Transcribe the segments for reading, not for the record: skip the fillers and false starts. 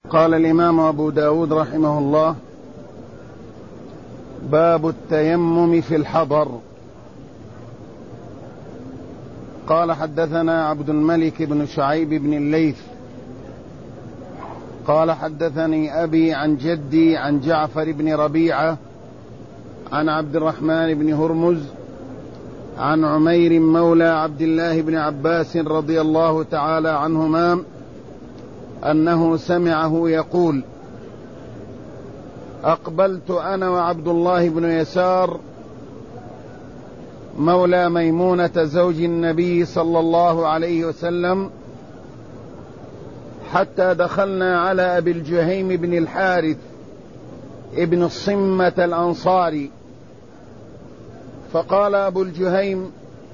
قال الإمام أبو داود رحمه الله: باب التيمم في الحضر. قال: حدثنا عبد الملك بن شعيب بن الليث قال: حدثني أبي عن جدي عن جعفر بن ربيعة عن عبد الرحمن بن هرمز عن عمير مولى عبد الله بن عباس رضي الله تعالى عنهما أنه سمعه يقول: أقبلت أنا وعبد الله بن يسار مولى ميمونة زوج النبي صلى الله عليه وسلم حتى دخلنا على أبي الجهيم بن الحارث ابن الصمة الأنصاري، فقال أبو الجهيم: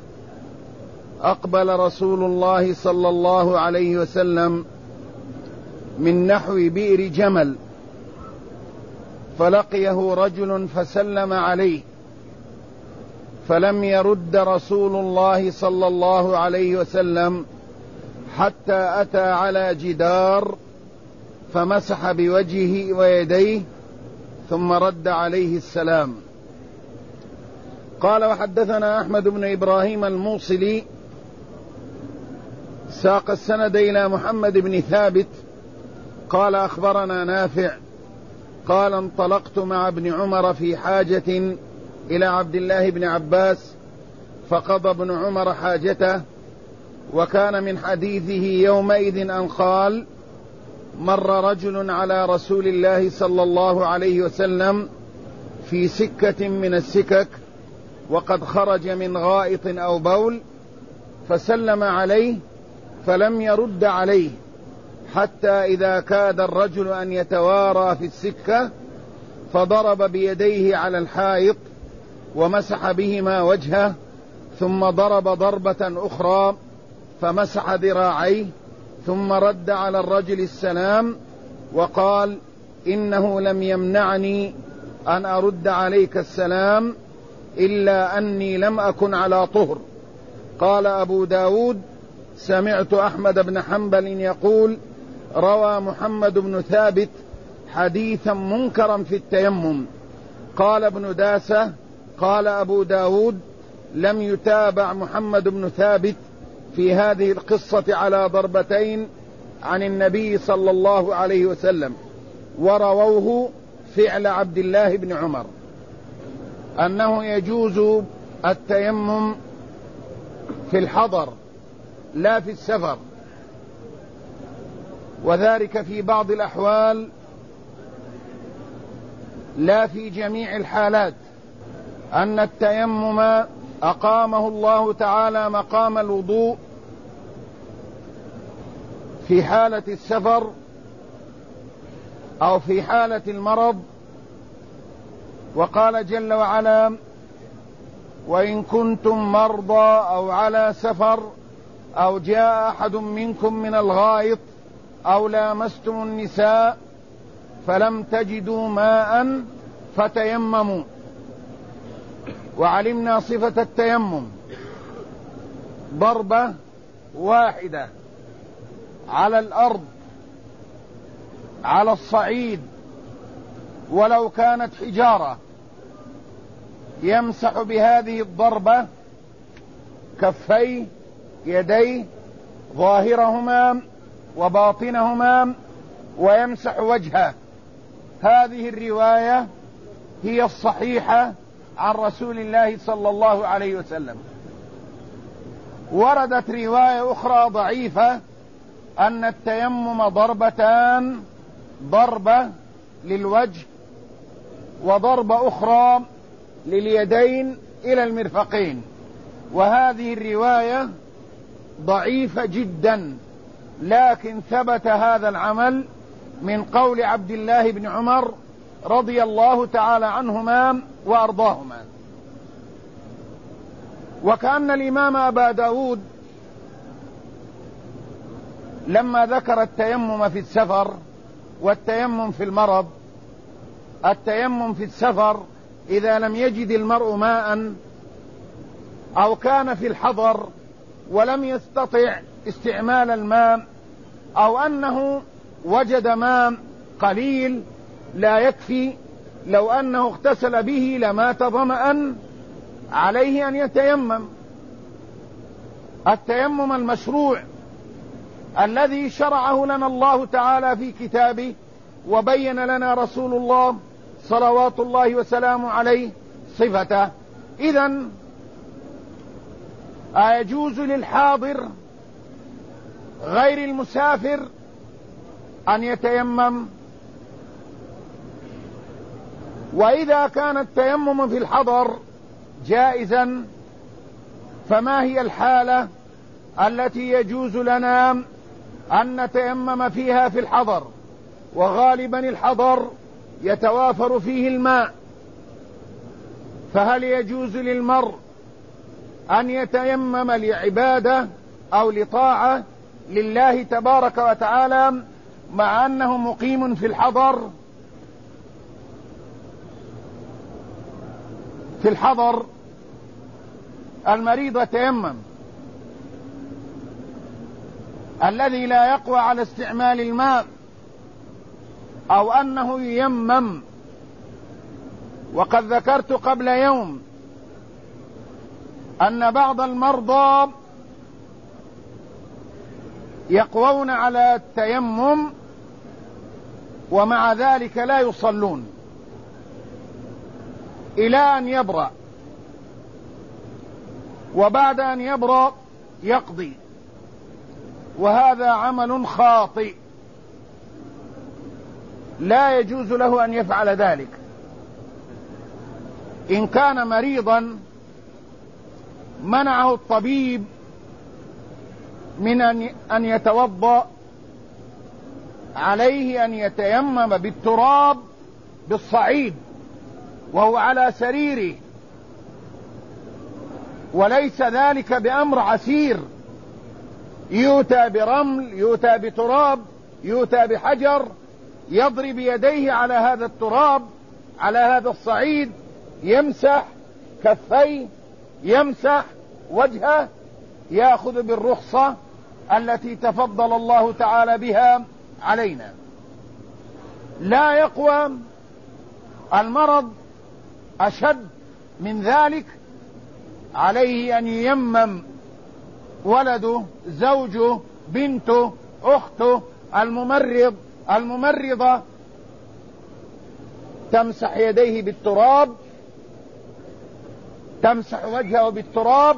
أقبل رسول الله صلى الله عليه وسلم من نحو بئر جمل، فلقيه رجل فسلم عليه، فلم يرد رسول الله صلى الله عليه وسلم حتى أتى على جدار فمسح بوجهه ويديه ثم رد عليه السلام. قال: وحدثنا أحمد بن إبراهيم الموصلي ساق السند إلى محمد بن ثابت قال: أخبرنا نافع قال: انطلقت مع ابن عمر في حاجة إلى عبد الله بن عباس، فقضى ابن عمر حاجته، وكان من حديثه يومئذ أن قال: مر رجل على رسول الله صلى الله عليه وسلم في سكة من السكك وقد خرج من غائط أو بول، فسلم عليه فلم يرد عليه حتى إذا كاد الرجل أن يتوارى في السكة فضرب بيديه على الحائط ومسح بهما وجهه، ثم ضرب ضربة أخرى فمسح ذراعيه، ثم رد على الرجل السلام وقال: إنه لم يمنعني أن أرد عليك السلام إلا أني لم أكن على طهر. قال أبو داود: سمعت أحمد بن حنبل يقول: روى محمد بن ثابت حديثا منكرا في التيمم. قال ابن داسة: قال أبو داود: لم يتابع محمد بن ثابت في هذه القصة على ضربتين عن النبي صلى الله عليه وسلم، ورووه فعل عبد الله بن عمر، أنه يجوز التيمم في الحضر لا في السفر، وذلك في بعض الأحوال لا في جميع الحالات، أن التيمم أقامه الله تعالى مقام الوضوء في حالة السفر أو في حالة المرض، وقال جل وعلا: وإن كنتم مرضى أو على سفر أو جاء أحد منكم من الغائط أو لامستم النساء فلم تجدوا ماء فتيمموا. وعلمنا صفة التيمم: ضربة واحدة على الأرض على الصعيد ولو كانت حجارة، يمسح بهذه الضربة كفيه يديه ظاهرهما وباطنهما ويمسح وجهه. هذه الرواية هي الصحيحة عن رسول الله صلى الله عليه وسلم. وردت رواية أخرى ضعيفة أن التيمم ضربتان، ضربة للوجه وضربة أخرى لليدين إلى المرفقين، وهذه الرواية ضعيفة جدا، لكن ثبت هذا العمل من قول عبد الله بن عمر رضي الله تعالى عنهما وأرضاهما. وكأن الإمام أبا داود لما ذكر التيمم في السفر والتيمم في المرض، التيمم في السفر إذا لم يجد المرء ماء أو كان في الحضر ولم يستطع استعمال الماء، أو أنه وجد ماء قليل لا يكفي، لو أنه اغتسل به لمات ظمأ، عليه أن يتيمم. التيمم المشروع الذي شرعه لنا الله تعالى في كتابه وبين لنا رسول الله صلوات الله وسلامه عليه صفته. إذن أيجوز للحاضر غير المسافر أن يتيمم؟ وإذا كان التيمم في الحضر جائزا، فما هي الحالة التي يجوز لنا أن نتيمم فيها في الحضر؟ وغالبا الحضر يتوافر فيه الماء، فهل يجوز للمرء أن يتيمم لعبادة أو لطاعة لله تبارك وتعالى مع أنه مقيم في الحضر؟ في الحضر المريض يتيمم، الذي لا يقوى على استعمال الماء، أو أنه ييمم. وقد ذكرت قبل يوم أن بعض المرضى يقوون على التيمم ومع ذلك لا يصلون إلى أن يبرأ، وبعد أن يبرأ يقضي، وهذا عمل خاطئ لا يجوز له أن يفعل ذلك. إن كان مريضا منعه الطبيب من أن يتوضأ، عليه أن يتيمم بالتراب بالصعيد وهو على سريره، وليس ذلك بأمر عسير، يؤتى برمل، يؤتى بتراب، يؤتى بحجر، يضرب يديه على هذا التراب، على هذا الصعيد، يمسح كفيه، يمسح وجهه، يأخذ بالرخصة التي تفضل الله تعالى بها علينا. لا يقوى المرض أشد من ذلك، عليه أن ييمم ولده، زوجه، بنته، أخته، الممرضة تمسح يديه بالتراب، تمسح وجهه بالتراب،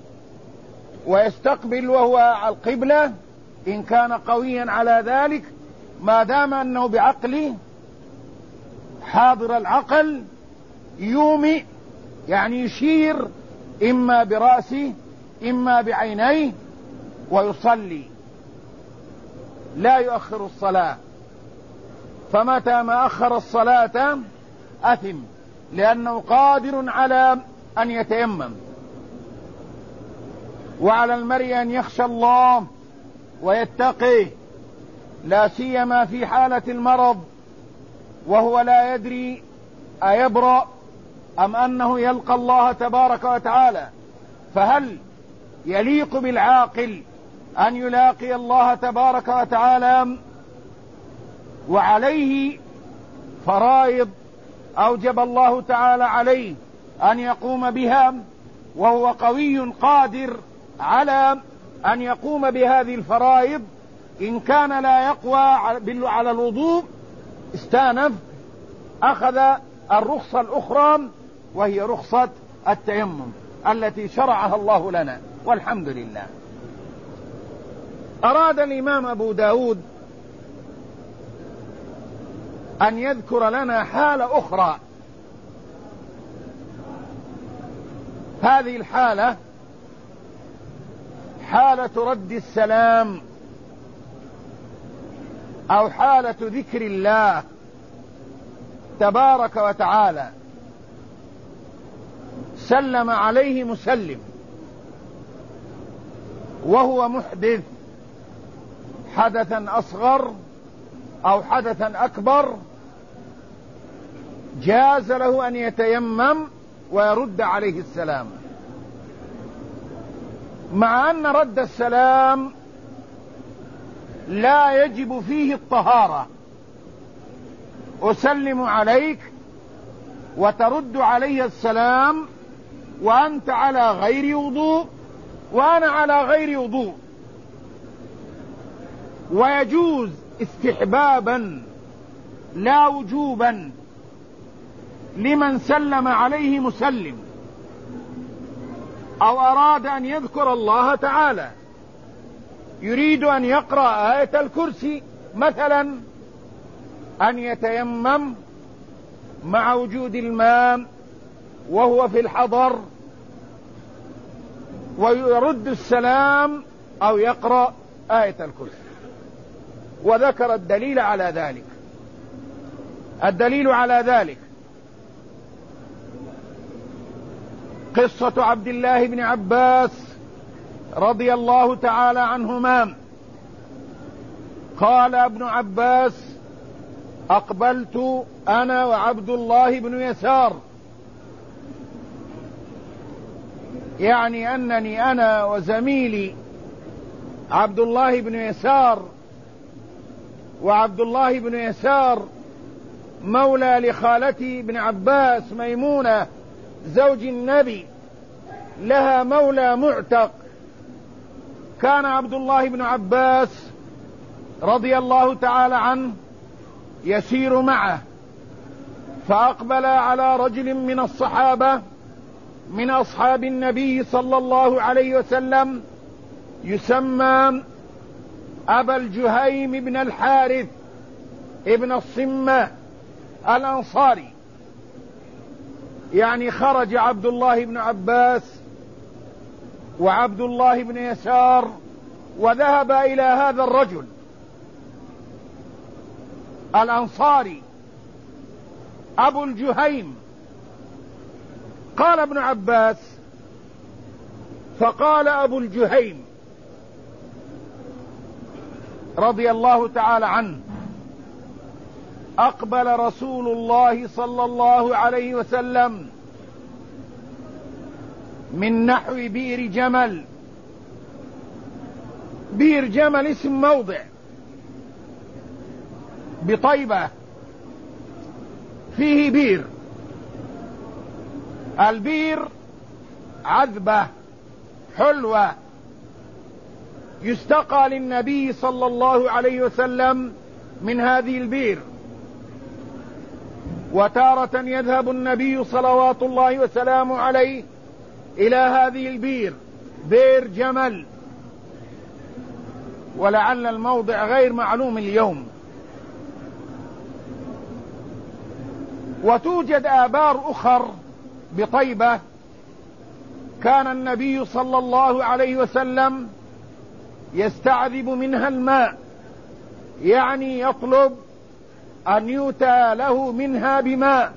ويستقبل وهو على القبلة إن كان قويا على ذلك، ما دام أنه بعقله حاضر العقل، يومئ يعني يشير إما برأسه إما بعينيه ويصلي، لا يؤخر الصلاة. فمتى ما أخر الصلاة أثم، لأنه قادر على أن يتيمم. وعلى المرء أن يخشى الله ويتقيه، لا سيما في حالة المرض وهو لا يدري أيبرأ أم أنه يلقى الله تبارك وتعالى. فهل يليق بالعاقل أن يلاقي الله تبارك وتعالى وعليه فرائض أوجب الله تعالى عليه أن يقوم بها، وهو قوي قادر على أن يقوم بهذه الفرائض؟ إن كان لا يقوى على الوضوء استأنف، أخذ الرخصة الأخرى وهي رخصة التيمم التي شرعها الله لنا، والحمد لله. أراد الإمام أبو داود أن يذكر لنا حالة أخرى. هذه الحالة حالة رد السلام، أو حالة ذكر الله تبارك وتعالى. سلم عليه مسلم وهو محدث، حدثا أصغر أو حدثا أكبر، جاز له أن يتيمم ويرد عليه السلام، مع أن رد السلام لا يجب فيه الطهارة، أسلم عليك وترد علي السلام وأنت على غير وضوء وأنا على غير وضوء. ويجوز استحبابا لا وجوبا لمن سلم عليه مسلم أو أراد أن يذكر الله تعالى، يريد أن يقرأ آية الكرسي مثلا، أن يتيمم مع وجود الماء وهو في الحضر ويرد السلام أو يقرأ آية الكرسي. وذكر الدليل على ذلك. الدليل على ذلك قصة عبد الله بن عباس رضي الله تعالى عنهما. قال ابن عباس: أقبلت أنا وعبد الله بن يسار، يعني أنني أنا وزميلي عبد الله بن يسار، وعبد الله بن يسار مولى لخالتي بن عباس ميمونة زوج النبي، لها مولى معتق. كان عبد الله بن عباس رضي الله تعالى عنه يسير معه، فأقبل على رجل من الصحابة من أصحاب النبي صلى الله عليه وسلم يسمى أبا الجهيم بن الحارث ابن الصمة الأنصاري. يعني خرج عبد الله بن عباس وعبد الله بن يسار وذهب إلى هذا الرجل الأنصاري أبو الجهيم. قال ابن عباس: فقال أبو الجهيم رضي الله تعالى عنه: أقبل رسول الله صلى الله عليه وسلم من نحو بئر جمل. بئر جمل اسم موضع بطيبة فيه بئر. البئر عذبة حلوة يستقى للنبي صلى الله عليه وسلم من هذه البئر. وتارة يذهب النبي صلوات الله وسلامه عليه إلى هذه البئر، بئر جمل، ولعل الموضع غير معلوم اليوم. وتوجد آبار أخر بطيبة كان النبي صلى الله عليه وسلم يستعذب منها الماء، يعني يطلب أن يؤتى له منها بماء،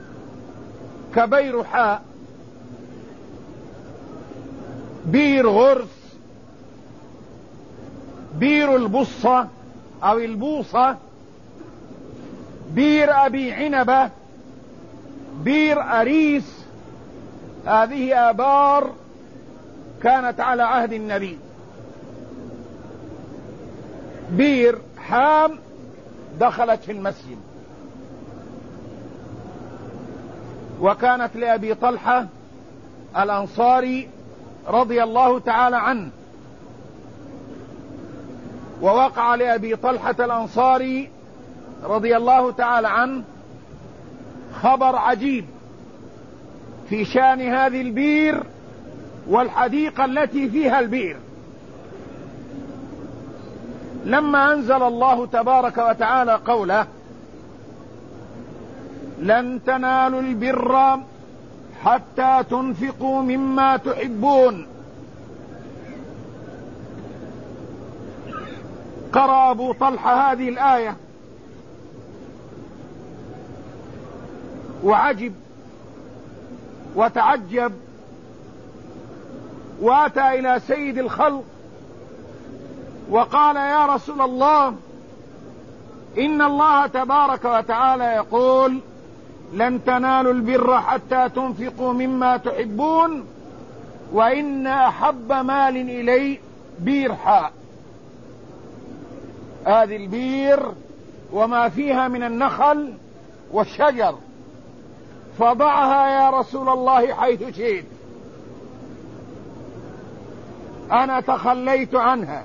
كبيرحاء، بير غرس، بير البصة أو البوصة، بير أبي عنبة، بير أريس. هذه آبار كانت على عهد النبي. بير حام دخلت في المسجد، وكانت لأبي طلحة الأنصاري رضي الله تعالى عنه. ووقع لأبي طلحة الأنصاري رضي الله تعالى عنه خبر عجيب في شأن هذه البير والحديقة التي فيها البير. لما أنزل الله تبارك وتعالى قوله: لن تنالوا البر حتى تنفقوا مما تحبون، قرأ أبو طلحة هذه الآية وعجب وتعجب، وأتى إلى سيد الخلق وقال: يا رسول الله، إن الله تبارك وتعالى يقول: لن تنالوا البر حتى تنفقوا مما تحبون، وإن أحب مال إلي بير حاء. هذه البير وما فيها من النخل والشجر، فضعها يا رسول الله حيث شئت، أنا تخليت عنها،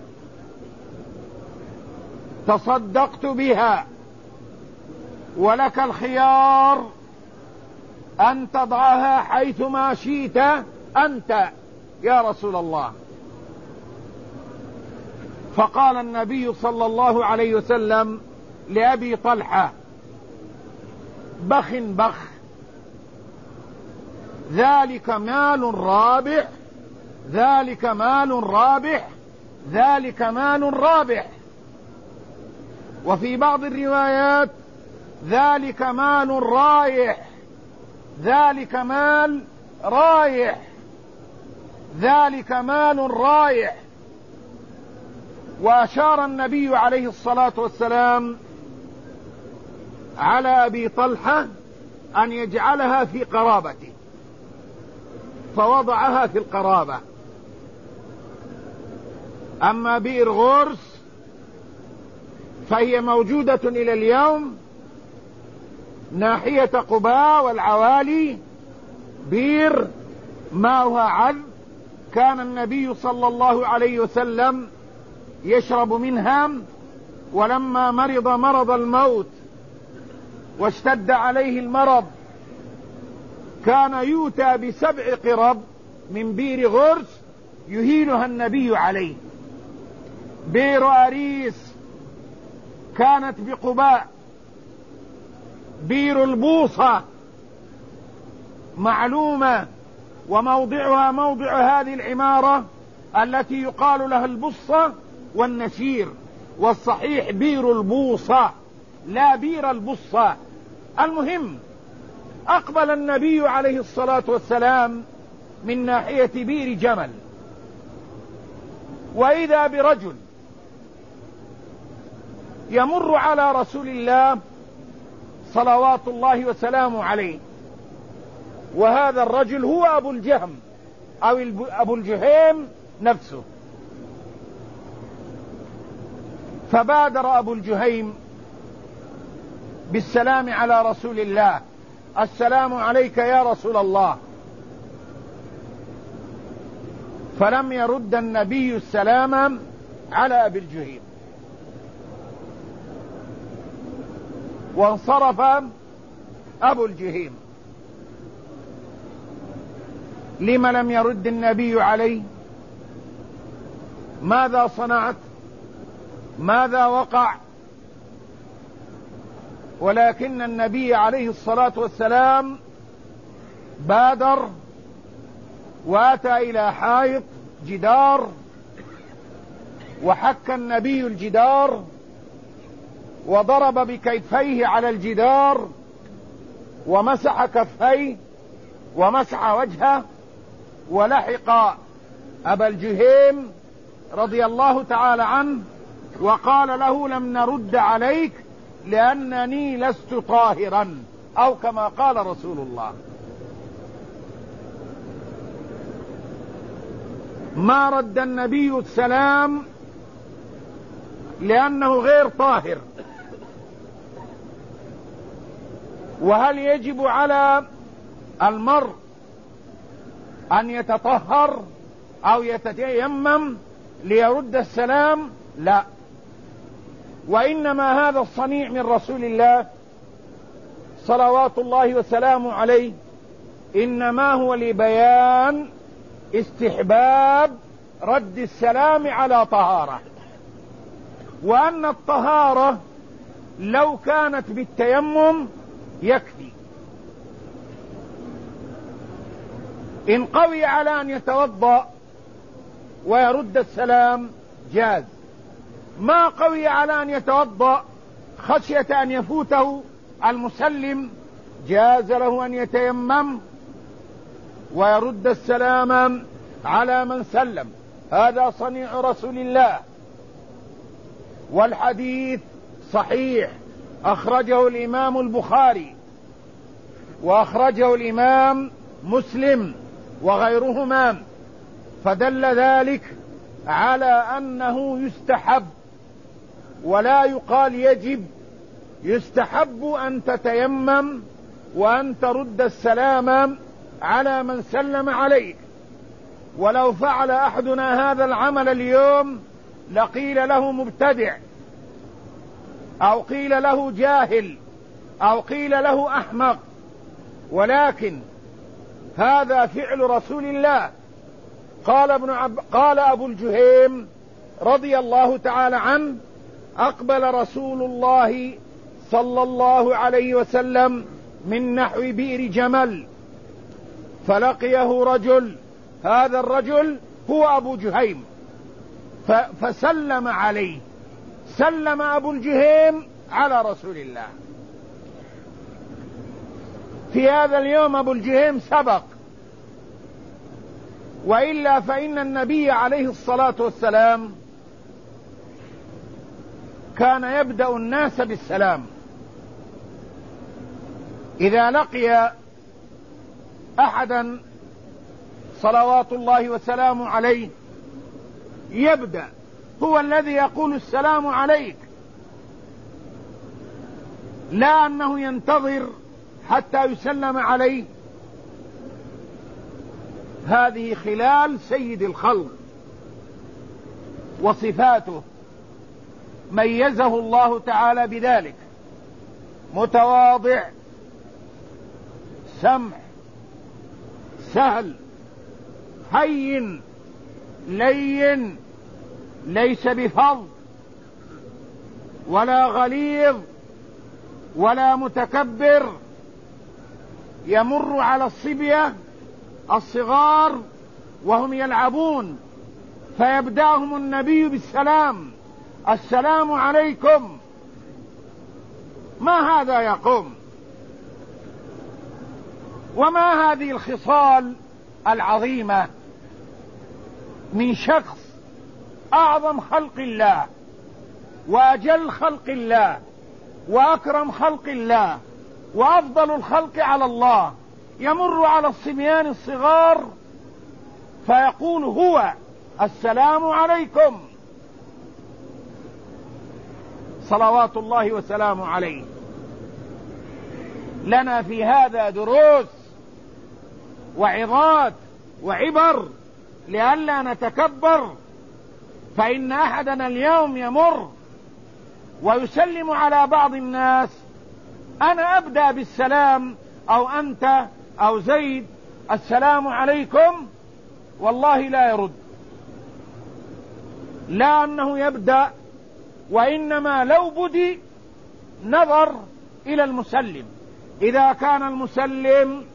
تصدقت بها، ولك الخيار أن تضعها حيثما شئت أنت يا رسول الله. فقال النبي صلى الله عليه وسلم لأبي طلحة: بخ بخ، ذلك مال رابح، ذلك مال رابح، ذلك مال رابح. وفي بعض الروايات: ذلك مال رايح، ذلك مال رايح، ذلك مال رايح. وأشار النبي عليه الصلاة والسلام على أبي طلحة أن يجعلها في قرابته، فوضعها في القرابة. أما بئر غرس فهي موجودة إلى اليوم ناحية قباء والعوالي، بئر ماؤها عذب، كان النبي صلى الله عليه وسلم يشرب منها، ولما مرض الموت واشتد عليه المرض كان يؤتى ب7 قرب من بئر غرس يهيلها النبي عليه. بئر أريس كانت بقباء. بئر البوصة معلومة، وموضعها موضع هذه العمارة التي يقال لها البصة والنشير، والصحيح بئر البوصة لا بئر البصة. المهم، أقبل النبي عليه الصلاة والسلام من ناحية بئر جمل، وإذا برجل يمر على رسول الله صلوات الله وسلامه عليه، وهذا الرجل هو أبو الجهم أو أبو الجهيم نفسه. فبادر أبو الجهيم بالسلام على رسول الله: السلام عليك يا رسول الله. فلم يرد النبي السلام على أبي الجهيم، وانصرف أبو الجهيم. لم لم يرد النبي عليه؟ ماذا صنعت؟ ماذا وقع؟ ولكن النبي عليه الصلاة والسلام بادر واتى إلى حائط جدار، وحك النبي الجدار وضرب بكتفيه على الجدار ومسح كفيه ومسح وجهه، ولحق أبا الجهيم رضي الله تعالى عنه وقال له: لم نرد عليك لأنني لست طاهرا، أو كما قال رسول الله. ما رد النبي السلام لأنه غير طاهر. وهل يجب على المرء أن يتطهر أو يتيمم ليرد السلام؟ لا، وإنما هذا الصنيع من رسول الله صلوات الله وسلامه عليه إنما هو لبيان استحباب رد السلام على طهارة، وأن الطهارة لو كانت بالتيمم يكفي. إن قوي على أن يتوضأ ويرد السلام جاز، ما قوي على أن يتوضأ خشية أن يفوته المسلم جاز له أن يتيمم ويرد السلام على من سلم. هذا صنيع رسول الله، والحديث صحيح، أخرجه الإمام البخاري وأخرجه الإمام مسلم وغيرهما، فدل ذلك على أنه يستحب ولا يقال يجب، يستحب أن تتيمم وأن ترد السلام على من سلم عليك. ولو فعل أحدنا هذا العمل اليوم لقيل له مبتدع، أو قيل له جاهل، أو قيل له أحمق، ولكن هذا فعل رسول الله. قال أبو الجهيم رضي الله تعالى عنه: أقبل رسول الله صلى الله عليه وسلم من نحو بئر جمل فلقيه رجل، هذا الرجل هو أبو جهيم، فسلم عليه، سلم أبو الجهيم على رسول الله. في هذا اليوم أبو الجهيم سبق، وإلا فإن النبي عليه الصلاة والسلام كان يبدأ الناس بالسلام. إذا لقي أحدا صلوات الله وسلامه عليه يبدأ، هو الذي يقول السلام عليك، لا أنه ينتظر حتى يسلم عليه. هذه خلال سيد الخلق وصفاته، ميزه الله تعالى بذلك: متواضع، سمح، سهل، هين، لين، ليس بفظ ولا غليظ ولا متكبر. يمر على الصبية الصغار وهم يلعبون فيبدأهم النبي بالسلام: السلام عليكم. ما هذا يا قوم؟ وما هذه الخصال العظيمة من شخص أعظم خلق الله وأجل خلق الله وأكرم خلق الله وأفضل الخلق على الله، يمر على الصبيان الصغار فيقول هو: السلام عليكم، صلوات الله وسلامه عليه. لنا في هذا دروس وعظات وعبر لئلا نتكبر. فإن أحدنا اليوم يمر ويسلم على بعض الناس، أنا أبدأ بالسلام أو أنت أو زيد: السلام عليكم، والله لا يرد، لا أنه يبدأ، وإنما لو بدي نظر إلى المسلم. إذا كان المسلم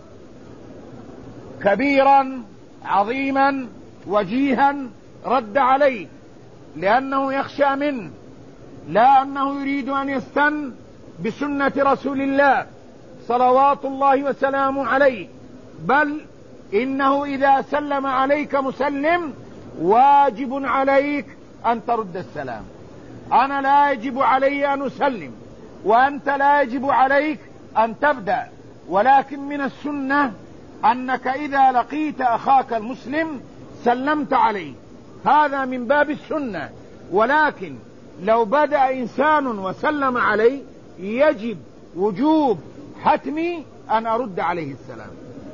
كبيرا عظيما وجيها رد عليه لأنه يخشى منه، لا أنه يريد أن يستن بسنة رسول الله صلوات الله وسلامه عليه، بل إنه إذا سلم عليك مسلم واجب عليك أن ترد السلام. أنا لا يجب علي أن أسلم، وأنت لا يجب عليك أن تبدأ، ولكن من السنة أنك إذا لقيت أخاك المسلم سلمت عليه، هذا من باب السنة. ولكن لو بدأ إنسان وسلم عليه يجب وجوب حتمي أن أرد عليه السلام.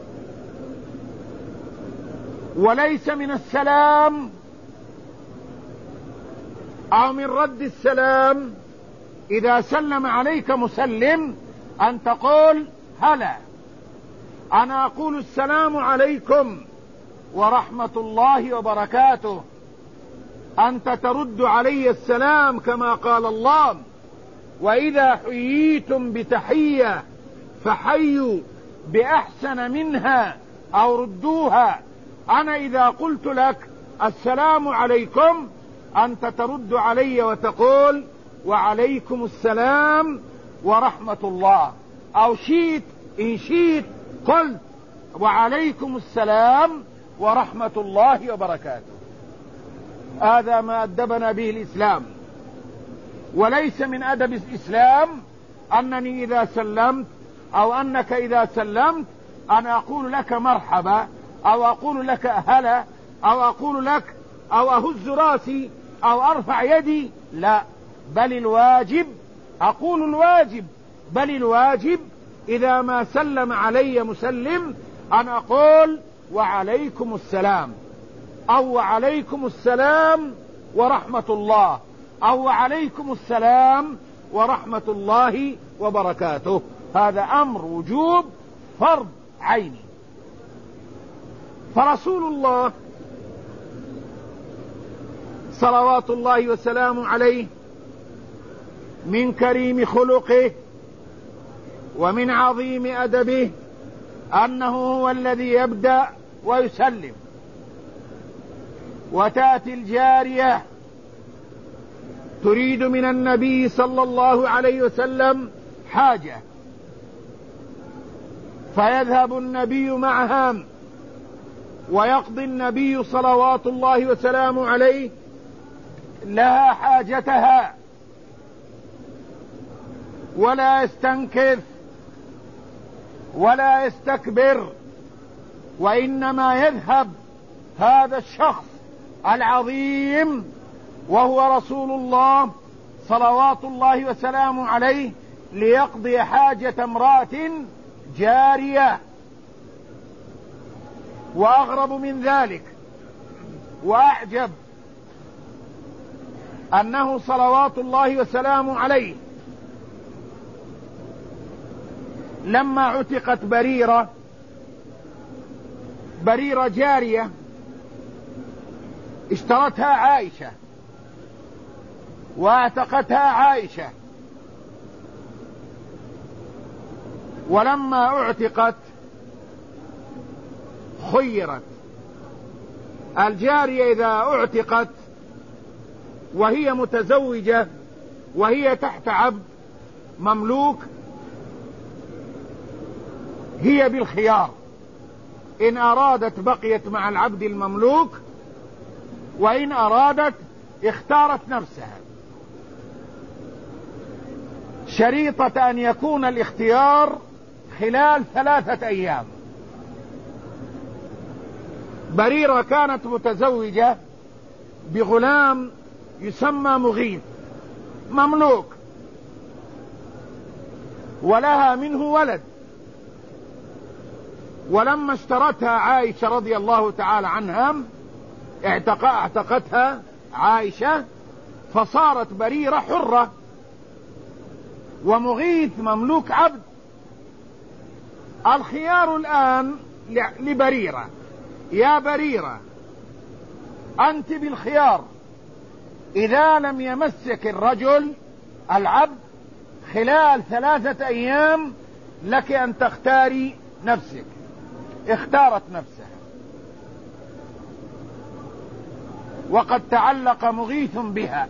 وليس من السلام أو من رد السلام إذا سلم عليك مسلم أن تقول هلا، أنا أقول السلام عليكم ورحمة الله وبركاته، أنت ترد علي السلام كما قال الله: وإذا حييتم بتحية فحيوا بأحسن منها أو ردوها. أنا إذا قلت لك السلام عليكم أنت ترد علي وتقول وعليكم السلام ورحمة الله، أو شئت إن شئت قلت وعليكم السلام ورحمة الله وبركاته. هذا ما أدبنا به الإسلام. وليس من أدب الإسلام أنني إذا سلمت أو أنك إذا سلمت أنا أقول لك مرحبا، أو أقول لك هلا، أو أقول لك أو أهز راسي أو أرفع يدي، لا، بل الواجب، أقول الواجب بل الواجب إذا ما سلم علي مسلم أن أقول وعليكم السلام، أو وعليكم السلام ورحمة الله، أو وعليكم السلام ورحمة الله وبركاته. هذا أمر وجوب فرض عيني. فرسول الله صلوات الله وسلامه عليه من كريم خلقه ومن عظيم أدبه أنه هو الذي يبدأ ويسلم، وتأتي الجارية تريد من النبي صلى الله عليه وسلم حاجة، فيذهب النبي معها ويقضي النبي صلوات الله وسلامه عليه لها حاجتها، ولا يستنكف ولا يستكبر، وإنما يذهب هذا الشخص العظيم وهو رسول الله صلوات الله وسلامه عليه ليقضي حاجة امرأة جارية. وأغرب من ذلك وأعجب أنه صلوات الله وسلامه عليه لما عتقت بريرة جارية اشترتها عائشة واعتقتها عائشة، ولما اعتقت خيرت الجارية إذا اعتقت وهي متزوجة وهي تحت عبد مملوك هي بالخيار، إن أرادت بقيت مع العبد المملوك، وإن أرادت اختارت نفسها، شريطة أن يكون الاختيار خلال 3 أيام. بريرة كانت متزوجة بغلام يسمى مغيث مملوك، ولها منه ولد، ولما اشترتها عائشة رضي الله تعالى عنها اعتقتها عائشة، فصارت بريرة حرة ومغيث مملوك عبد. الخيار الآن لبريرة، يا بريرة أنت بالخيار، إذا لم يمسك الرجل العبد خلال 3 أيام لك أن تختاري نفسك. اختارت نفسها، وقد تعلق مغيث بها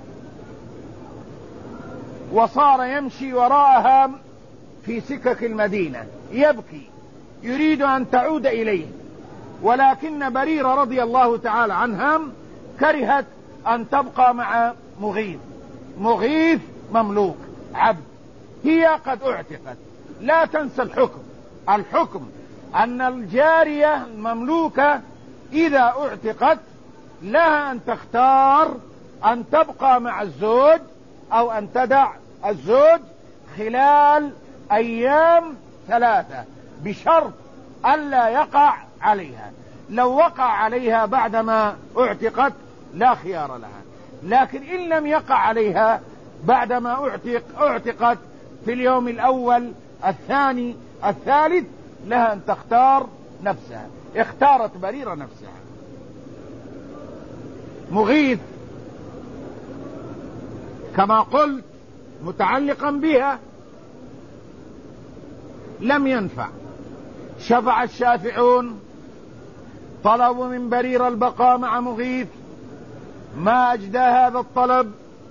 وصار يمشي وراءها في سكك المدينة يبكي يريد أن تعود إليه، ولكن بريرة رضي الله تعالى عنها كرهت أن تبقى مع مغيث مملوك عبد، هي قد اعتقت. لا تنسى الحكم أن الجارية المملوكة إذا اعتقت لها أن تختار أن تبقى مع الزوج أو أن تدع الزوج خلال أيام 3 بشرط ألا يقع عليها. لو وقع عليها بعدما اعتقت لا خيار لها، لكن إن لم يقع عليها بعدما اعتقت في اليوم الأول الثاني الثالث لها أن تختار نفسها. اختارت بريرة نفسها. مغيث كما قلت متعلقا بها لم ينفع، شفع الشافعون طلبوا من بريرة البقاء مع مغيث، ما أجدى هذا الطلب.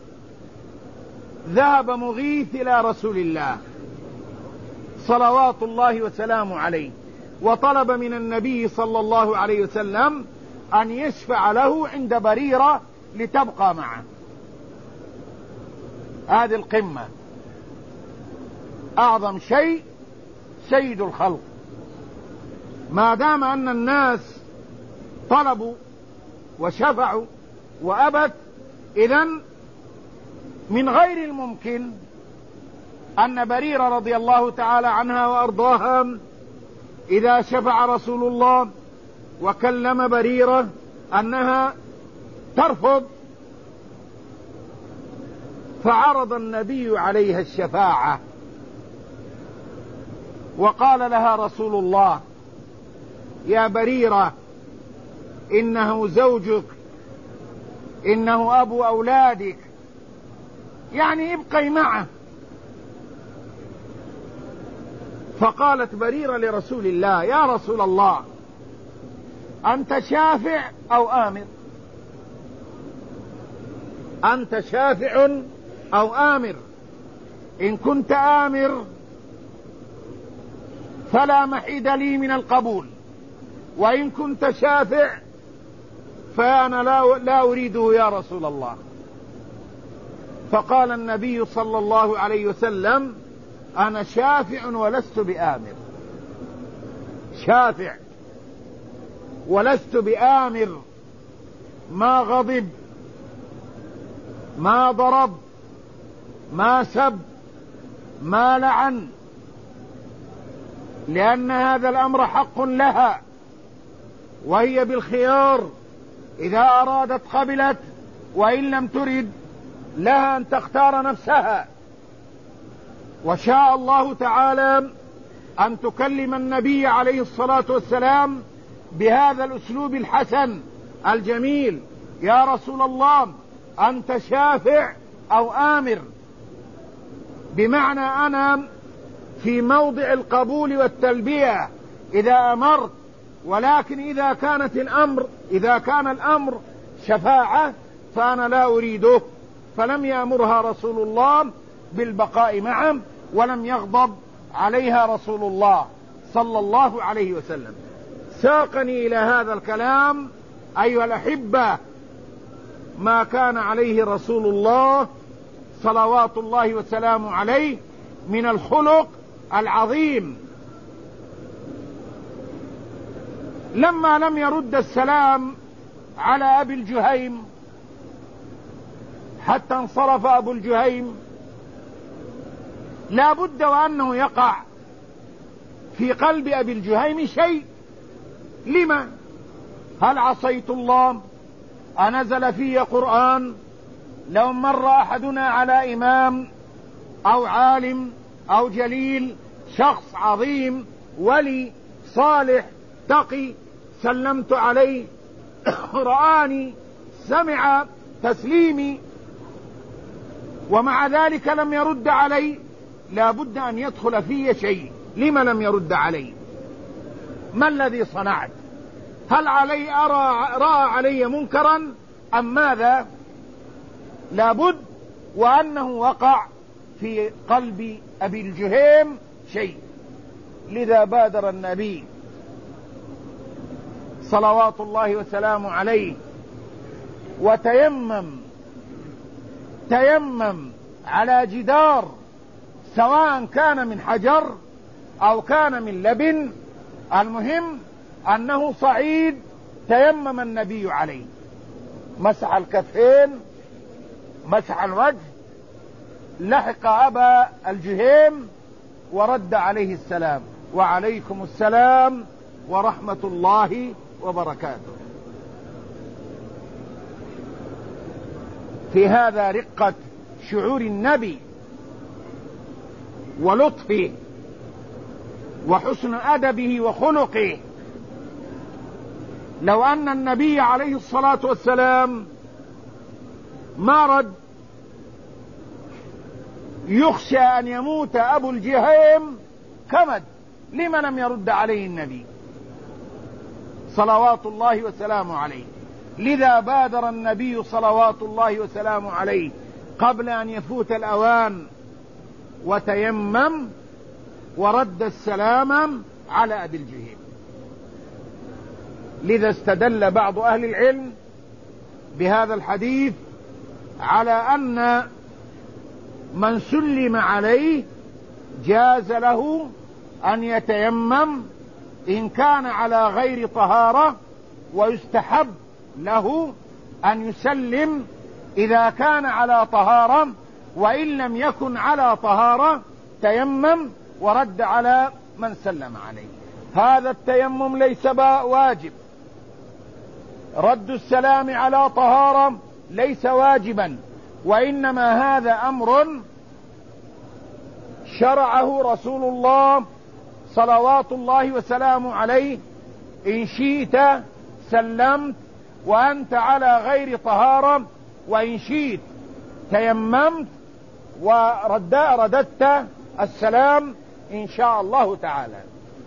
ذهب مغيث إلى رسول الله صلوات الله وسلامه عليه وطلب من النبي صلى الله عليه وسلم أن يشفع له عند بريرة لتبقى معه. هذه القمة، أعظم شيء سيد الخلق. ما دام أن الناس طلبوا وشفعوا وأبت، إذن من غير الممكن أن بريرة رضي الله تعالى عنها وأرضاها إذا شفع رسول الله وكلم بريرة أنها ترفض، فعرض النبي عليها الشفاعة وقال لها رسول الله: يا بريرة، إنه زوجك، إنه أبو أولادك، يعني ابقي معه. فقالت بريرة لرسول الله: يا رسول الله، أنت شافع أو آمر؟ أنت شافع أو آمر؟ إن كنت آمر فلا محيد لي من القبول، وإن كنت شافع فأنا لا أريده يا رسول الله. فقال النبي صلى الله عليه وسلم: أنا شافع ولست بآمر. شافع ولست بآمر، ما غضب، ما ضرب، ما سب، ما لعن، لأن هذا الأمر حق لها، وهي بالخيار، إذا أرادت قبلت، وإن لم ترد لها أن تختار نفسها. وشاء الله تعالى أن تكلم النبي عليه الصلاة والسلام بهذا الأسلوب الحسن الجميل: يا رسول الله، أنت شافع أو آمر؟ بمعنى أنا في موضع القبول والتلبية إذا أمرت، ولكن إذا كان الأمر شفاعة فأنا لا أريده. فلم يأمرها رسول الله بالبقاء معه، ولم يغضب عليها رسول الله صلى الله عليه وسلم. ساقني إلى هذا الكلام أيها الأحبة ما كان عليه رسول الله صلوات الله وسلامه عليه من الخلق العظيم. لما لم يرد السلام على أبي الجهيم حتى انصرف أبو الجهيم، لا بد وأنه يقع في قلب أبي الجهيم شيء. لما؟ هل عصيت الله؟ أنزل في قرآن؟ لو مر أحدنا على إمام أو عالم أو جليل، شخص عظيم ولي صالح تقي، سلمت عليه رآني سمع تسليمي ومع ذلك لم يرد علي، لا بد أن يدخل في شيء. لما لم يرد علي؟ ما الذي صنعت؟ هل علي رأى علي منكرا أم ماذا؟ لا بد وأنه وقع في قلب أبي الجهيم شيء. لذا بادر النبي صلوات الله وسلامه عليه وتيمم على جدار، سواء كان من حجر أو كان من لبن، المهم أنه صعيد تيمم النبي عليه، مسح الكفين، مسح الوجه، لحق أبا الجهيم ورد عليه السلام: وعليكم السلام ورحمة الله وبركاته. في هذا رقة شعور النبي ولطفه وحسن أدبه وخلقه. لو أن النبي عليه الصلاة والسلام ما رد، يخشى أن يموت أبو الجهيم كمد. لما لم يرد عليه النبي صلوات الله وسلامه عليه؟ لذا بادر النبي صلوات الله وسلامه عليه قبل أن يفوت الأوان وتيمم ورد السلام على أبي الجهيم. لذا استدل بعض أهل العلم بهذا الحديث على أن من سلم عليه جاز له أن يتيمم إن كان على غير طهارة، ويستحب له أن يسلم إذا كان على طهارة، وإن لم يكن على طهارة تيمم ورد على من سلم عليه. هذا التيمم ليس واجب، رد السلام على طهارة ليس واجبا، وإنما هذا أمر شرعه رسول الله صلوات الله وسلامه عليه. إن شئت سلمت وأنت على غير طهارة، وإن شئت تيممت ورددت السلام إن شاء الله تعالى.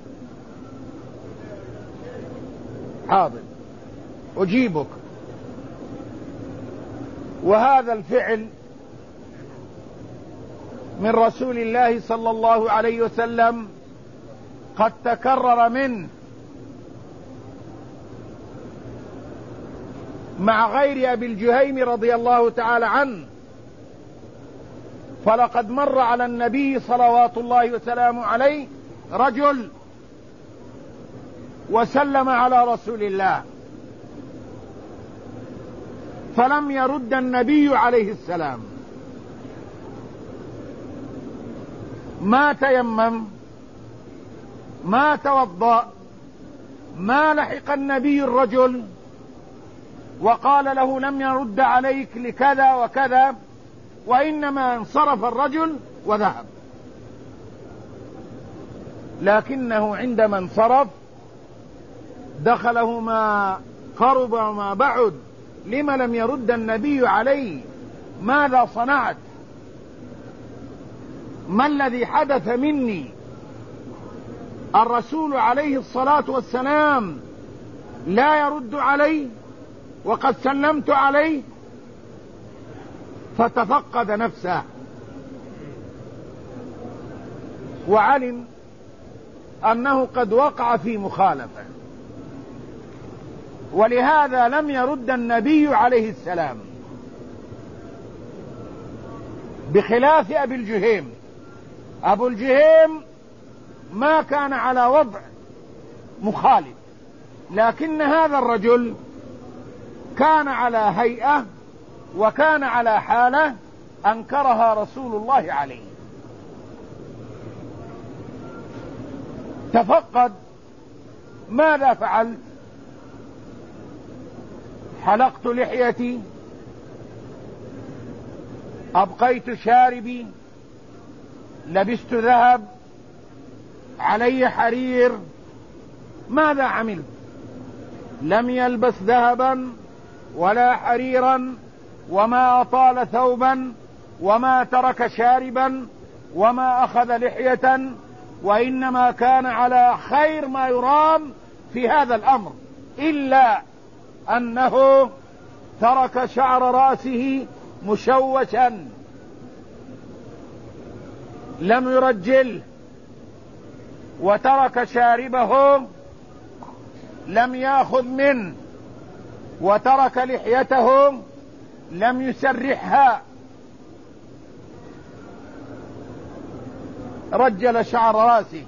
حاضر أجيبك. وهذا الفعل من رسول الله صلى الله عليه وسلم قد تكرر منه مع غير أبي الجهيم رضي الله تعالى عنه، فلقد مر على النبي صلوات الله وسلامه عليه رجل وسلم على رسول الله، فلم يرد النبي عليه السلام، ما تيمم ما توضأ، ما لحق النبي الرجل وقال له لم يرد عليك لكذا وكذا، وإنما انصرف الرجل وذهب. لكنه عندما انصرف دخله ما قرب وما بعد: لما لم يرد النبي عليه؟ ماذا صنعت؟ ما الذي حدث مني؟ الرسول عليه الصلاة والسلام لا يرد علي وقد سلمت عليه. فتفقد نفسه وعلم أنه قد وقع في مخالفة، ولهذا لم يرد النبي عليه السلام، بخلاف أبي الجهيم. أبو الجهيم ما كان على وضع مخالف، لكن هذا الرجل كان على هيئة وكان على حالة أنكرها رسول الله عليه. تفقد: ماذا فعلت؟ حلقت لحيتي، أبقيت شاربي، لبست ذهب، علي حرير. ماذا عملت؟ لم يلبس ذهبا ولا حريرا، وما أطال ثوبا، وما ترك شاربا، وما أخذ لحية، وإنما كان على خير ما يرام في هذا الأمر، إلا أنه ترك شعر رأسه مشوشا، لم يرجله، وترك شاربه لم يأخذ منه، وترك لحيته لم يسرحها، رجل شعر راسه،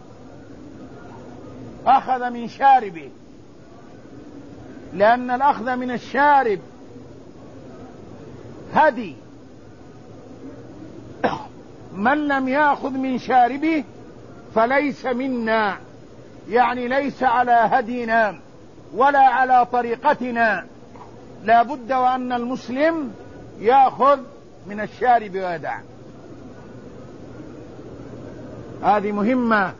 أخذ من شاربه، لأن الأخذ من الشارب هدي. من لم يأخذ من شاربه فليس منا، يعني ليس على هدينا ولا على طريقتنا. لا بد وأن المسلم يأخذ من الشارب ويدع. هذه مهمة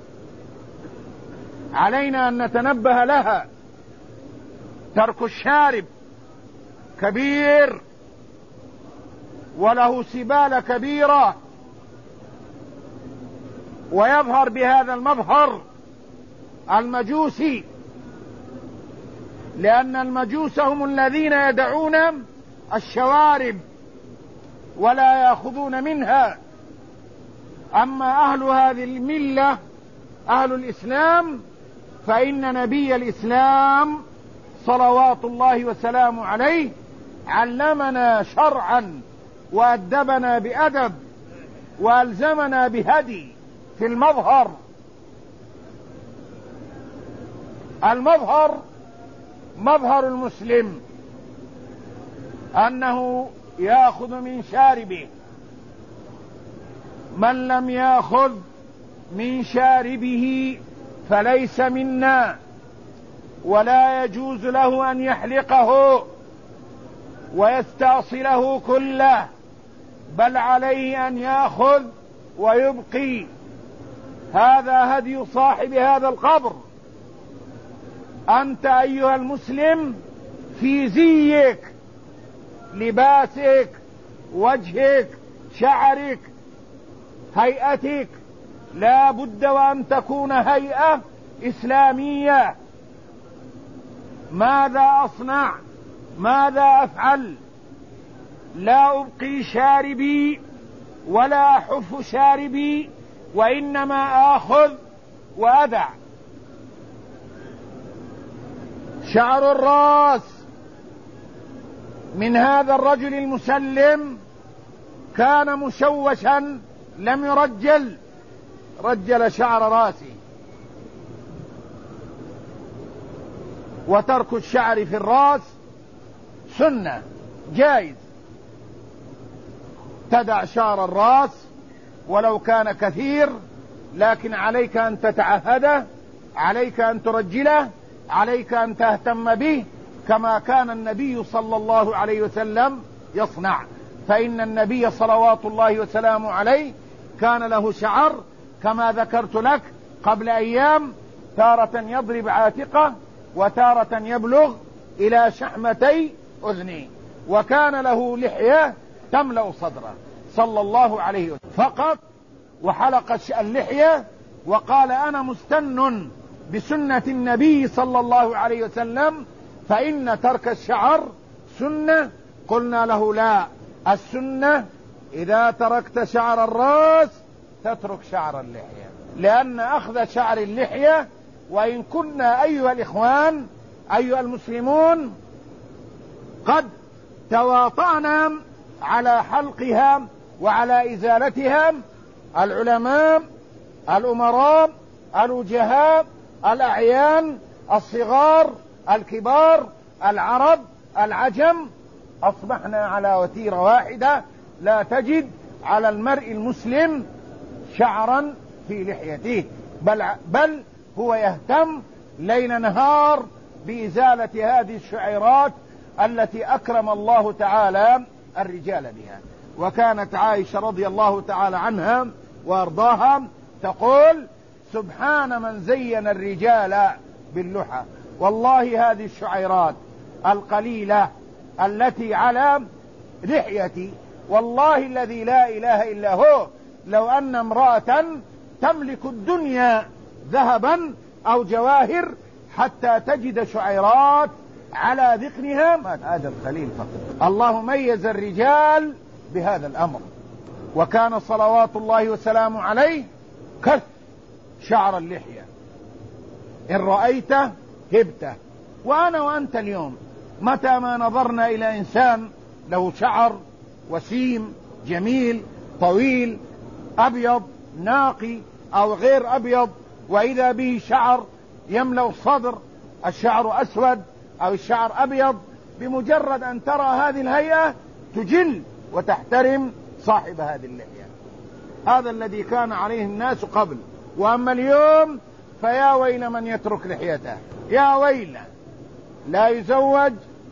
علينا أن نتنبه لها. ترك الشارب كبير وله سبالة كبيرة، ويظهر بهذا المظهر المجوسي، لأن المجوس هم الذين يدعون الشوارب ولا يأخذون منها. أما أهل هذه الملة أهل الإسلام فإن نبي الإسلام صلوات الله وسلامه عليه علمنا شرعا وأدبنا بأدب وألزمنا بهدي في المظهر. المظهر مظهر المسلم أنه يأخذ من شاربه من لم يأخذ من شاربه فليس منا، ولا يجوز له أن يحلقه ويستأصله كله، بل عليه أن يأخذ ويبقي. هذا هدي صاحب هذا القبر. أنت أيها المسلم في زيك، لباسك، وجهك، شعرك، هيئتك، لا بد وأن تكون هيئة إسلامية. ماذا أصنع؟ ماذا أفعل؟ لا أبقي شاربي ولا أحف شاربي، وإنما آخذ وأدع. شعر الرأس من هذا الرجل المسلم كان مشوشا، لم يرجل، رجل شعر رأسه. وترك الشعر في الرأس سنة جائز، تدع شعر الرأس ولو كان كثير، لكن عليك أن تتعهده، عليك أن ترجله، عليك أن تهتم به، كما كان النبي صلى الله عليه وسلم يصنع. فإن النبي صلوات الله وسلامه عليه كان له شعر كما ذكرت لك قبل أيام، تارة يضرب عاتقه وتارة يبلغ إلى شحمتي أذنه، وكان له لحية تملأ صدره صلى الله عليه وسلم فقط، وحلق اللحية وقال أنا مستن بسنة النبي صلى الله عليه وسلم، فإن ترك الشعر سنة. قلنا له لا، السنة إذا تركت شعر الرأس تترك شعر اللحية، لأن أخذ شعر اللحية، وإن كنا أيها الإخوان أيها المسلمون قد تواطأنا على حلقها وعلى إزالتها، العلماء، الأمراء، الوجهاء، الأعيان، الصغار، الكبار، العرب، العجم، أصبحنا على وتيرة واحدة، لا تجد على المرء المسلم شعرا في لحيته، بل هو يهتم ليل نهار بإزالة هذه الشعيرات التي أكرم الله تعالى الرجال بها. وكانت عائشة رضي الله تعالى عنها وارضاها تقول سبحان من زين الرجال باللحى. والله هذه الشعيرات القليلة التي على لحيتي، والله الذي لا إله إلا هو، لو أن امرأة تملك الدنيا ذهبا أو جواهر حتى تجد شعيرات على ذقنها، هذا القليل فقط. الله ميز الرجال بهذا الأمر، وكان صلوات الله وسلامه عليه كف شعر اللحية، إن رأيته هبته. وأنا وأنت اليوم متى ما نظرنا إلى إنسان له شعر وسيم جميل طويل أبيض ناقي أو غير أبيض، وإذا به شعر يملأ الصدر، الشعر أسود أو الشعر أبيض، بمجرد أن ترى هذه الهيئة تجل وتحترم صاحب هذه اللحية. هذا الذي كان عليه الناس قبل. وأما اليوم فيا ويل من يترك لحيته، يا ويل، لا يزوج،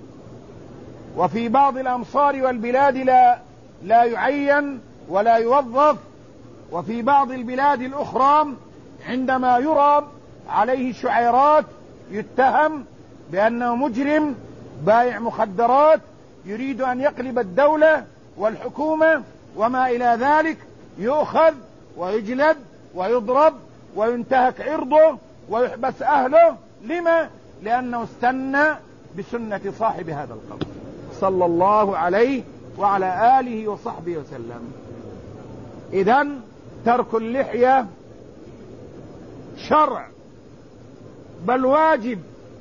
وفي بعض الأمصار والبلاد لا يعين ولا يوظف، وفي بعض البلاد الأخرى عندما يرى عليه شعيرات يتهم بأنه مجرم بايع مخدرات يريد أن يقلب الدولة والحكومة وما إلى ذلك، يؤخذ ويجلد ويضرب وينتهك عرضه ويحبس أهله. لما؟ لأنه استنى بسنة صاحب هذا القبر صلى الله عليه وعلى آله وصحبه وسلم. إذن ترك اللحية شرع، بل واجب،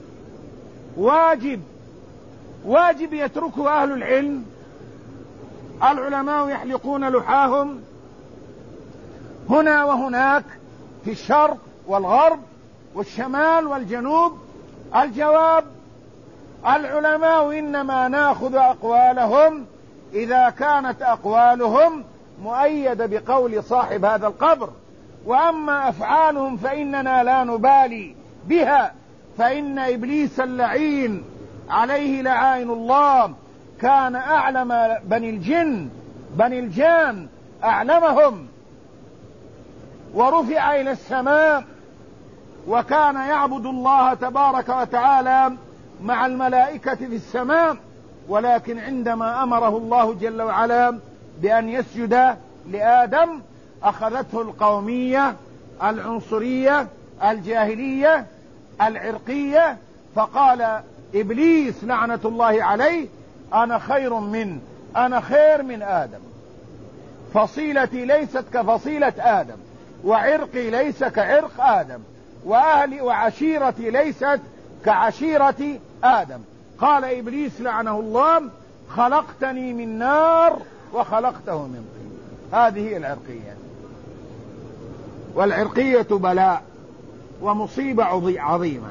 واجب واجب يتركه أهل العلم. العلماء يحلقون لحاهم هنا وهناك في الشرق والغرب والشمال والجنوب. الجواب: العلماء إنما نأخذ أقوالهم إذا كانت أقوالهم مؤيدة بقول صاحب هذا القبر. وأما أفعالهم فإننا لا نبالي بها، فإن إبليس اللعين عليه لعائن الله كان أعلم بني الجان أعلمهم، ورفع إلى السماء، وكان يعبد الله تبارك وتعالى مع الملائكة في السماء، ولكن عندما أمره الله جل وعلا بأن يسجد لآدم أخذته القومية العنصرية الجاهلية العرقية، فقال إبليس لعنة الله عليه أنا خير من آدم، فصيلتي ليست كفصيلة آدم، وعرقي ليس كعرق آدم، وأهلي وعشيرتي ليست كعشيرة آدم. قال إبليس لعنه الله خلقتني من نار وخلقته من طين. هذه هي العرقية، والعرقية بلاء ومصيبة عظيمة.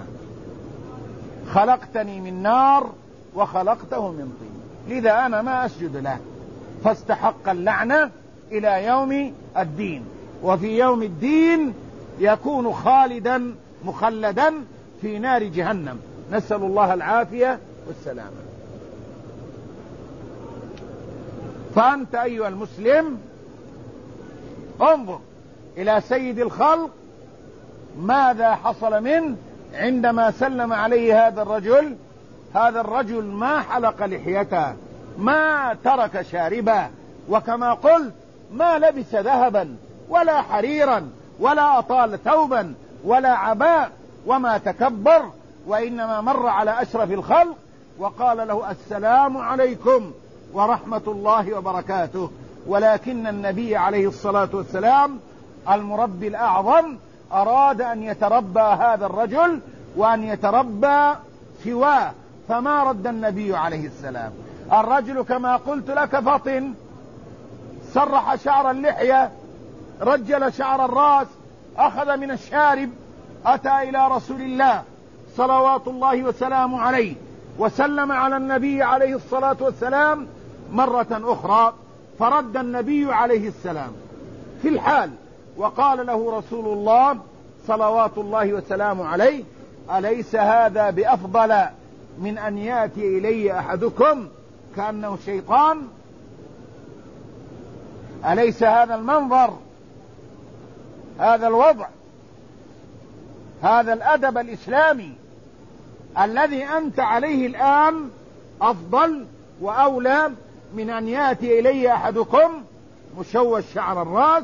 خلقتني من نار وخلقته من طين، لذا أنا ما أسجد له، فاستحق اللعنة إلى يوم الدين، وفي يوم الدين يكون خالدا مخلدا في نار جهنم، نسأل الله العافية والسلامة. فأنت أيها المسلم انظر إلى سيد الخلق ماذا حصل منه عندما سلم عليه هذا الرجل ما حلق لحيته، ما ترك شاربه، وكما قلت ما لبس ذهبا ولا حريرا ولا أطال ثوبا ولا عباء، وما تكبر، وإنما مر على أشرف الخلق وقال له السلام عليكم ورحمة الله وبركاته. ولكن النبي عليه الصلاة والسلام المربي الأعظم أراد أن يتربى هذا الرجل وأن يتربى سواه، فما رد النبي عليه السلام. الرجل كما قلت لك فطن، سرح شعر اللحية، رجل شعر الرأس، أخذ من الشارب، أتى إلى رسول الله صلوات الله وسلامه عليه وسلم على النبي عليه الصلاة والسلام مرة أخرى، فرد النبي عليه السلام في الحال، وقال له رسول الله صلوات الله وسلامه عليه أليس هذا بأفضل من أن يأتي إلي أحدكم كأنه شيطان؟ أليس هذا المنظر، هذا الوضع، هذا الأدب الإسلامي الذي أنت عليه الآن أفضل وأولى من أن يأتي إلي أحدكم مشوش شعر الرأس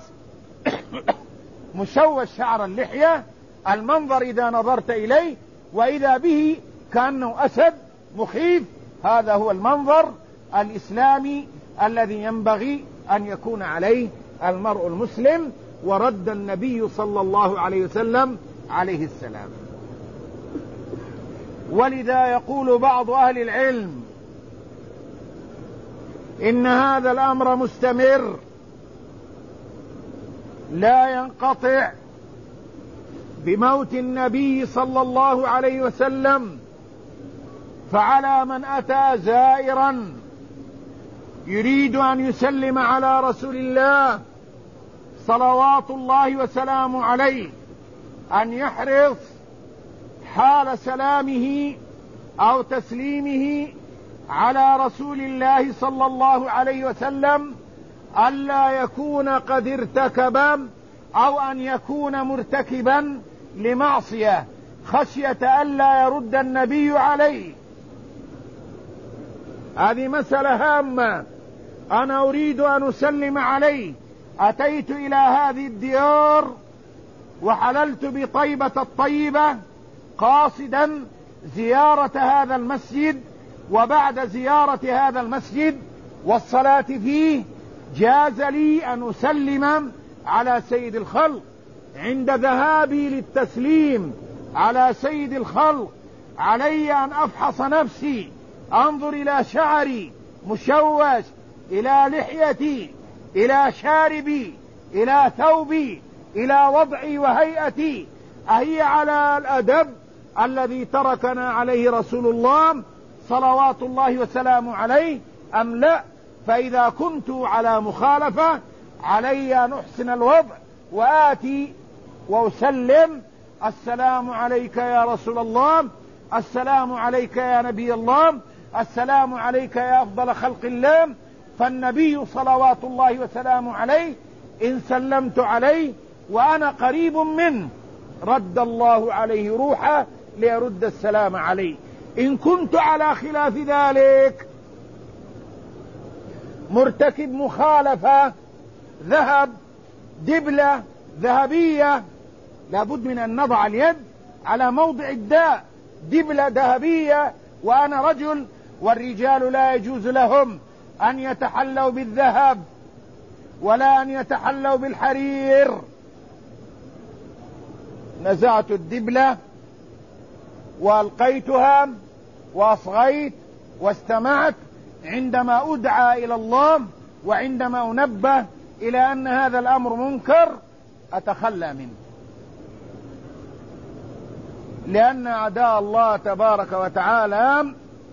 مشوش شعر اللحية، المنظر إذا نظرت إليه وإذا به كأنه أسد مخيف. هذا هو المنظر الإسلامي الذي ينبغي أن يكون عليه المرء المسلم. ورد النبي صلى الله عليه وسلم عليه السلام. ولذا يقول بعض أهل العلم إن هذا الأمر مستمر لا ينقطع بموت النبي صلى الله عليه وسلم، فعلى من أتى زائرا يريد أن يسلم على رسول الله صلوات الله وسلامه عليه أن يحرص حال سلامه أو تسليمه على رسول الله صلى الله عليه وسلم ألا يكون قد ارتكب أو أن يكون مرتكبا لمعصية خشية ألا يرد النبي عليه. هذه مسألة هامة، أنا أريد أن أسلم عليه، أتيت إلى هذه الديار وحللت بطيبة الطيبة قاصدا زيارة هذا المسجد، وبعد زيارة هذا المسجد والصلاة فيه جاز لي أن أسلم على سيد الخلق. عند ذهابي للتسليم على سيد الخلق علي أن أفحص نفسي، أنظر إلى شعري مشوش، إلى لحيتي، إلى شاربي، إلى ثوبي، إلى وضعي وهيئتي، أهي على الأدب الذي تركنا عليه رسول الله صلوات الله وسلامه عليه أم لا؟ فإذا كنت على مخالفة علي أن أحسن الوضع وآتي وأسلم: السلام عليك يا رسول الله، السلام عليك يا نبي الله، السلام عليك يا أفضل خلق الله. فالنبي صلوات الله وسلامه عليه إن سلمت عليه وأنا قريب منه رد الله عليه روحه ليرد السلام عليه. إن كنت على خلاف ذلك مرتكب مخالفة، ذهب، دبلة ذهبية، لابد من أن نضع اليد على موضع الداء. دبلة ذهبية وأنا رجل، والرجال لا يجوز لهم أن يتحلوا بالذهب ولا أن يتحلوا بالحرير. نزعت الدبلة وألقيتها وأصغيت واستمعت عندما أدعى إلى الله، وعندما أنبه إلى أن هذا الأمر منكر أتخلى منه، لأن أعداء الله تبارك وتعالى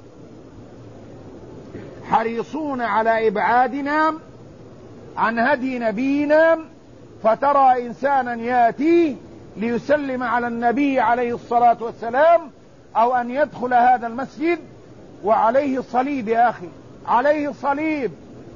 حريصون على إبعادنا عن هدي نبينا. فترى إنسانا يأتي ليسلم على النبي عليه الصلاة والسلام أو أن يدخل هذا المسجد وعليه صليب. يا أخي عليه صليب،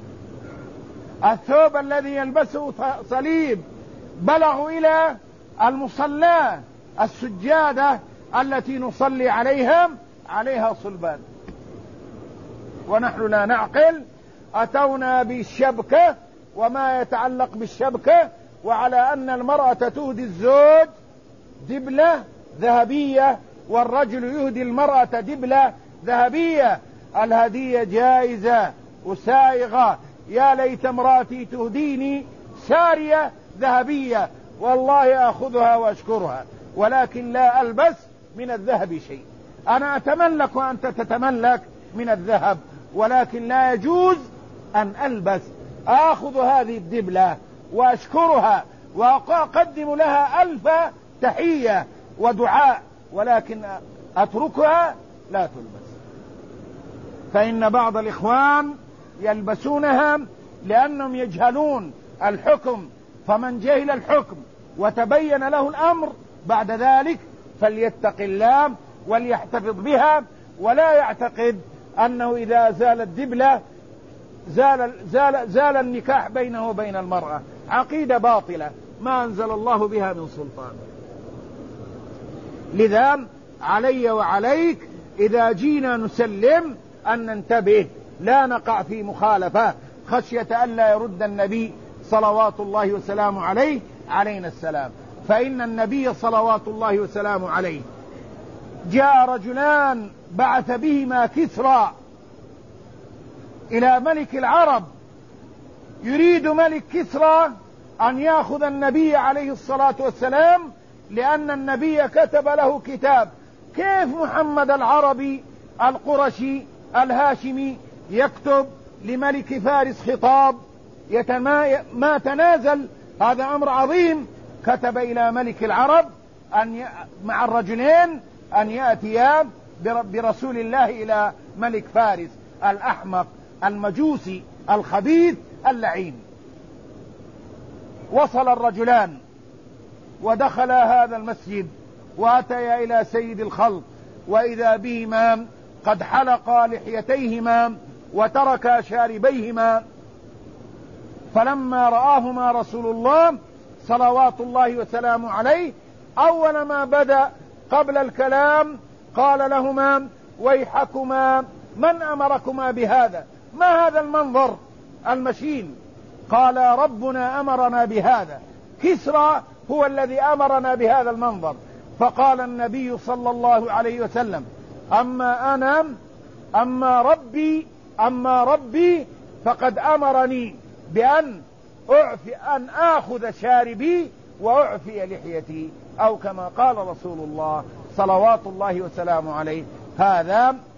الثوب الذي يلبسه صليب. بلغوا إلى المصلى، السجادة التي نصلي عليها صلبان، ونحن لا نعقل. أتونا بالشبكة وما يتعلق بالشبكة، وعلى أن المرأة تهدي الزوج دبلة ذهبية والرجل يهدي المرأة دبلة ذهبية. الهدية جائزة وسائغة. يا ليت امرأتي تهديني سارية ذهبية، والله أخذها وأشكرها، ولكن لا ألبس من الذهب شيء. أنا أتملك وأنت تتملك من الذهب، ولكن لا يجوز أن ألبس. آخذ هذه الدبلة وأشكرها وأقدم لها ألف تحية ودعاء، ولكن أتركها لا تلبس. فإن بعض الإخوان يلبسونها لأنهم يجهلون الحكم، فمن جهل الحكم وتبين له الأمر بعد ذلك فليتق الله وليحتفظ بها، ولا يعتقد أنه إذا زال الدبلة زال النكاح بينه وبين المرأة. عقيدة باطلة ما أنزل الله بها من سلطان. لذا علي وعليك إذا جينا نسلم أن ننتبه، لا نقع في مخالفة خشية ألا يرد النبي صلوات الله وسلامه عليه علينا السلام. فإن النبي صلوات الله وسلامه عليه جاء رجلان بعث بهما كسرى إلى ملك العرب، يريد ملك كسرى أن يأخذ النبي عليه الصلاة والسلام، لأن النبي كتب له كتاب. كيف محمد العربي القرشي الهاشمي يكتب لملك فارس خطاب ما تنازل؟ هذا أمر عظيم. كتب إلى ملك العرب مع الرجلين أن يأتيا برسول الله إلى ملك فارس الأحمق المجوسي الخبيث اللعين. وصل الرجلان ودخلا هذا المسجد وأتيا إلى سيد الخلق، وإذا بهما قد حلقا لحيتيهما وتركا شاربيهما. فلما رآهما رسول الله صلوات الله وسلامه عليه أول ما بدأ قبل الكلام قال لهما: ويحكما، من أمركما بهذا؟ ما هذا المنظر المشين؟ قال: ربنا أمرنا بهذا، كسرى هو الذي أمرنا بهذا المنظر. فقال النبي صلى الله عليه وسلم: أما أنا أما ربي فقد أمرني بأن آخذ شاربي وأعفي لحيتي، أو كما قال رسول الله صلوات الله وسلامه عليه. هذا